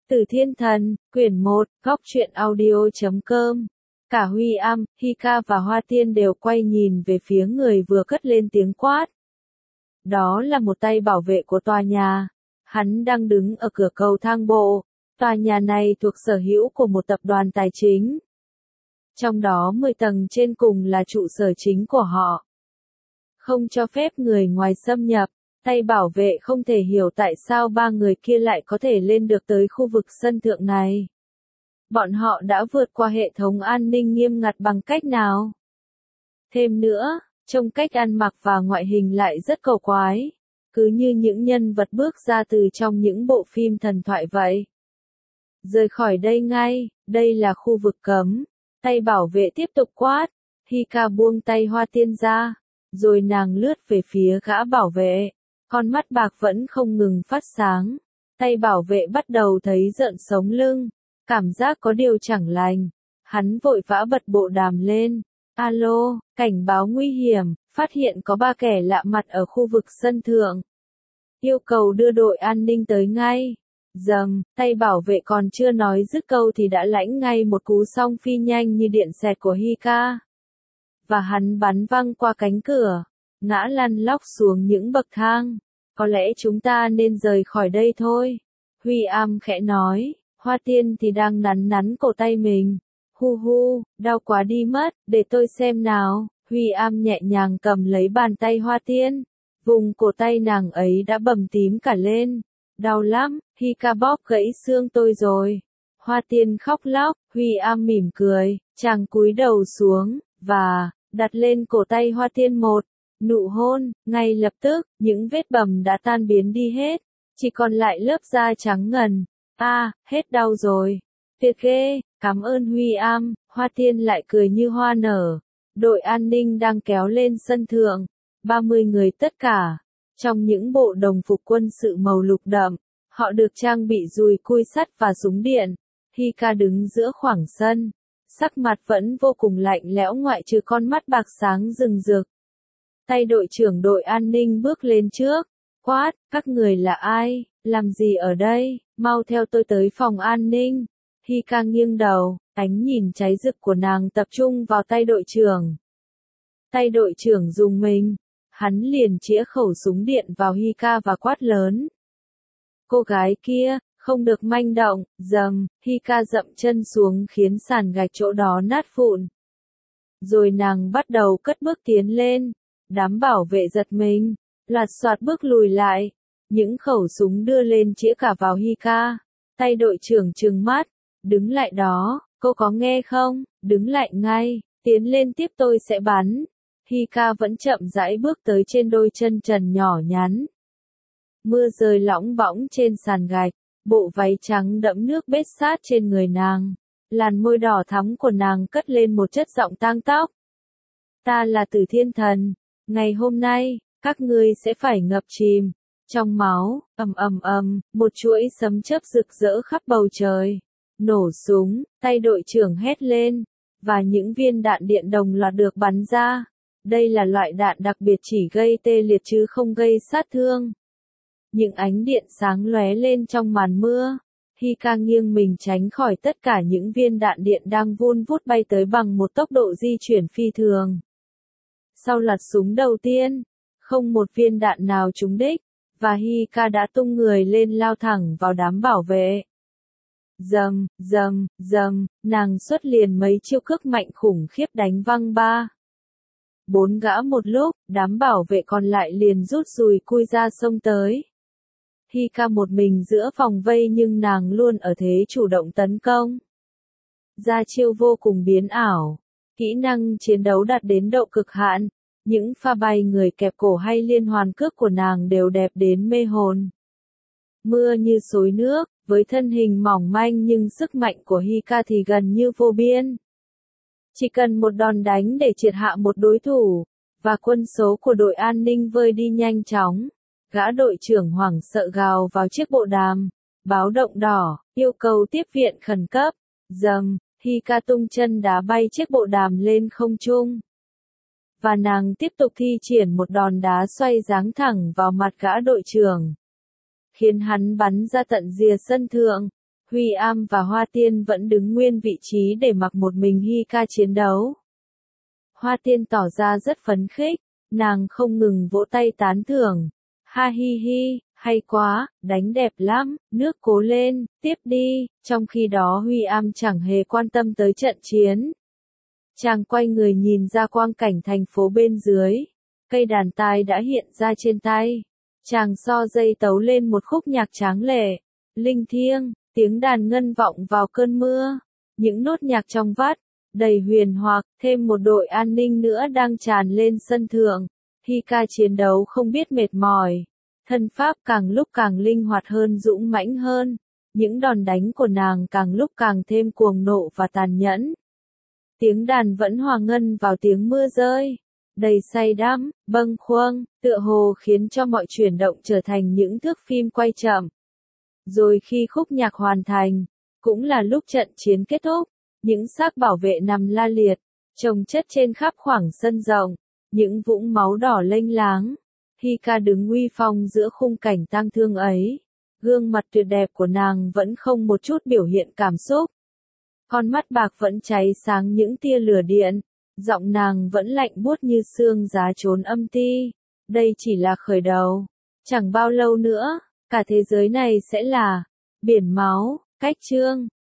Từ Thiên Thần, quyển 1, góc truyện audio.com. Cả Huy Am, Hika và Hoa Tiên đều quay nhìn về phía người vừa cất lên tiếng quát. Đó là một tay bảo vệ của tòa nhà. Hắn đang đứng ở cửa cầu thang bộ. Tòa nhà này thuộc sở hữu của một tập đoàn tài chính. Trong đó 10 tầng trên cùng là trụ sở chính của họ. Không cho phép người ngoài xâm nhập. Tay bảo vệ không thể hiểu tại sao ba người kia lại có thể lên được tới khu vực sân thượng này. Bọn họ đã vượt qua hệ thống an ninh nghiêm ngặt bằng cách nào? Thêm nữa, trông cách ăn mặc và ngoại hình lại rất cầu quái. Cứ như những nhân vật bước ra từ trong những bộ phim thần thoại vậy. Rời khỏi đây ngay, đây là khu vực cấm. Tay bảo vệ tiếp tục quát. Hika buông tay Hoa Tiên ra. Rồi nàng lướt về phía gã bảo vệ. Con mắt bạc vẫn không ngừng phát sáng. Tay bảo vệ bắt đầu thấy rợn sống lưng. Cảm giác có điều chẳng lành. Hắn vội vã bật bộ đàm lên. Alo, cảnh báo nguy hiểm, phát hiện có 3 kẻ lạ mặt ở khu vực sân thượng. Yêu cầu đưa đội an ninh tới ngay. Dầm, tay bảo vệ còn chưa nói dứt câu thì đã lãnh ngay một cú song phi nhanh như điện xẹt của Hika. Và hắn bắn văng qua cánh cửa. Ngã lăn lóc xuống những bậc thang. Có lẽ chúng ta nên rời khỏi đây thôi. Huy Am khẽ nói. Hoa Tiên thì đang nắn cổ tay mình. Hu hu, đau quá đi mất, để tôi xem nào. Huy Am nhẹ nhàng cầm lấy bàn tay Hoa Tiên. Vùng cổ tay nàng ấy đã bầm tím cả lên. Đau lắm, Hika bóp gãy xương tôi rồi. Hoa Tiên khóc lóc, Huy Am mỉm cười, chàng cúi đầu xuống, và đặt lên cổ tay Hoa Tiên một nụ hôn. Ngay lập tức, những vết bầm đã tan biến đi hết, chỉ còn lại lớp da trắng ngần. Hết đau rồi. Tuyệt ghê, cảm ơn Huy Am. Hoa Tiên lại cười như hoa nở. Đội an ninh đang kéo lên sân thượng. 30 người tất cả. Trong những bộ đồng phục quân sự màu lục đậm. Họ được trang bị dùi cui sắt và súng điện. Hika đứng giữa khoảng sân. Sắc mặt vẫn vô cùng lạnh lẽo ngoại trừ con mắt bạc sáng rừng rực. Tay đội trưởng đội an ninh bước lên trước. Quát, các người là ai, làm gì ở đây, mau theo tôi tới phòng an ninh. Hika nghiêng đầu, ánh nhìn cháy rực của nàng tập trung vào tay đội trưởng. Tay đội trưởng dùng mình. Hắn liền chĩa khẩu súng điện vào Hika và quát lớn. Cô gái kia, không được manh động. Dầm, Hika dậm chân xuống khiến sàn gạch chỗ đó nát vụn. Rồi nàng bắt đầu cất bước tiến lên. Đám bảo vệ giật mình, loạt soạt bước lùi lại. Những khẩu súng đưa lên chĩa cả vào Hika. Tay đội trưởng trừng mắt. Đứng lại đó, cô có nghe không? Đứng lại ngay, tiến lên tiếp tôi sẽ bắn. Hika vẫn chậm rãi bước tới trên đôi chân trần nhỏ nhắn. Mưa rơi lỏng bõng trên sàn gạch, bộ váy trắng đẫm nước bết sát trên người nàng. Làn môi đỏ thắm của nàng cất lên một chất giọng tang tóc. Ta là Từ Thiên Thần. Ngày hôm nay, các ngươi sẽ phải ngập chìm trong máu. Một chuỗi sấm chớp rực rỡ khắp bầu trời. Nổ súng, tay đội trưởng hét lên, và những viên đạn điện đồng loạt được bắn ra. Đây là loại đạn đặc biệt chỉ gây tê liệt chứ không gây sát thương. Những ánh điện sáng lóe lên trong màn mưa. Hika nghiêng mình tránh khỏi tất cả những viên đạn điện đang vun vút bay tới bằng một tốc độ di chuyển phi thường. Sau loạt súng đầu tiên, không một viên đạn nào trúng đích, và Hika đã tung người lên lao thẳng vào đám bảo vệ. Dầm, nàng xuất liền mấy chiêu cước mạnh khủng khiếp đánh văng 4 gã một lúc, đám bảo vệ còn lại liền rút dùi cui ra xông tới. Hika một mình giữa vòng vây nhưng nàng luôn ở thế chủ động tấn công. Ra chiêu vô cùng biến ảo, kỹ năng chiến đấu đạt đến độ cực hạn, những pha bay người kẹp cổ hay liên hoàn cước của nàng đều đẹp đến mê hồn. Mưa như xối nước, với thân hình mỏng manh nhưng sức mạnh của Hika thì gần như vô biên. Chỉ cần một đòn đánh để triệt hạ một đối thủ, và quân số của đội an ninh vơi đi nhanh chóng. Gã đội trưởng hoảng sợ gào vào chiếc bộ đàm. Báo động đỏ, yêu cầu tiếp viện khẩn cấp. Dầm, Hika tung chân đá bay chiếc bộ đàm lên không trung. Và nàng tiếp tục thi triển một đòn đá xoay giáng thẳng vào mặt gã đội trưởng. Khiến hắn bắn ra tận rìa sân thượng. Huy Am và Hoa Tiên vẫn đứng nguyên vị trí để mặc một mình Hika chiến đấu. Hoa Tiên tỏ ra rất phấn khích, nàng không ngừng vỗ tay tán thưởng. Ha hi hi, hay quá, đánh đẹp lắm, nước cố lên, tiếp đi. Trong khi đó Huy Am chẳng hề quan tâm tới trận chiến. Chàng quay người nhìn ra quang cảnh thành phố bên dưới. Cây đàn tai đã hiện ra trên tay. Chàng so dây tấu lên một khúc nhạc tráng lệ, linh thiêng, tiếng đàn ngân vọng vào cơn mưa. Những nốt nhạc trong vắt, đầy huyền hoặc, thêm một đội an ninh nữa đang tràn lên sân thượng. Hika chiến đấu không biết mệt mỏi. Thân pháp càng lúc càng linh hoạt hơn, dũng mãnh hơn. Những đòn đánh của nàng càng lúc càng thêm cuồng nộ và tàn nhẫn. Tiếng đàn vẫn hòa ngân vào tiếng mưa rơi, đầy say đắm, bâng khuâng, tựa hồ khiến cho mọi chuyển động trở thành những thước phim quay chậm. Rồi khi khúc nhạc hoàn thành, cũng là lúc trận chiến kết thúc, những xác bảo vệ nằm la liệt, chồng chất trên khắp khoảng sân rộng, những vũng máu đỏ lênh láng. Hika đứng uy phong giữa khung cảnh tang thương ấy, gương mặt tuyệt đẹp của nàng vẫn không một chút biểu hiện cảm xúc. Con mắt bạc vẫn cháy sáng những tia lửa điện, giọng nàng vẫn lạnh buốt như xương giá chốn âm ti. Đây chỉ là khởi đầu, chẳng bao lâu nữa, cả thế giới này sẽ là biển máu. Cách chương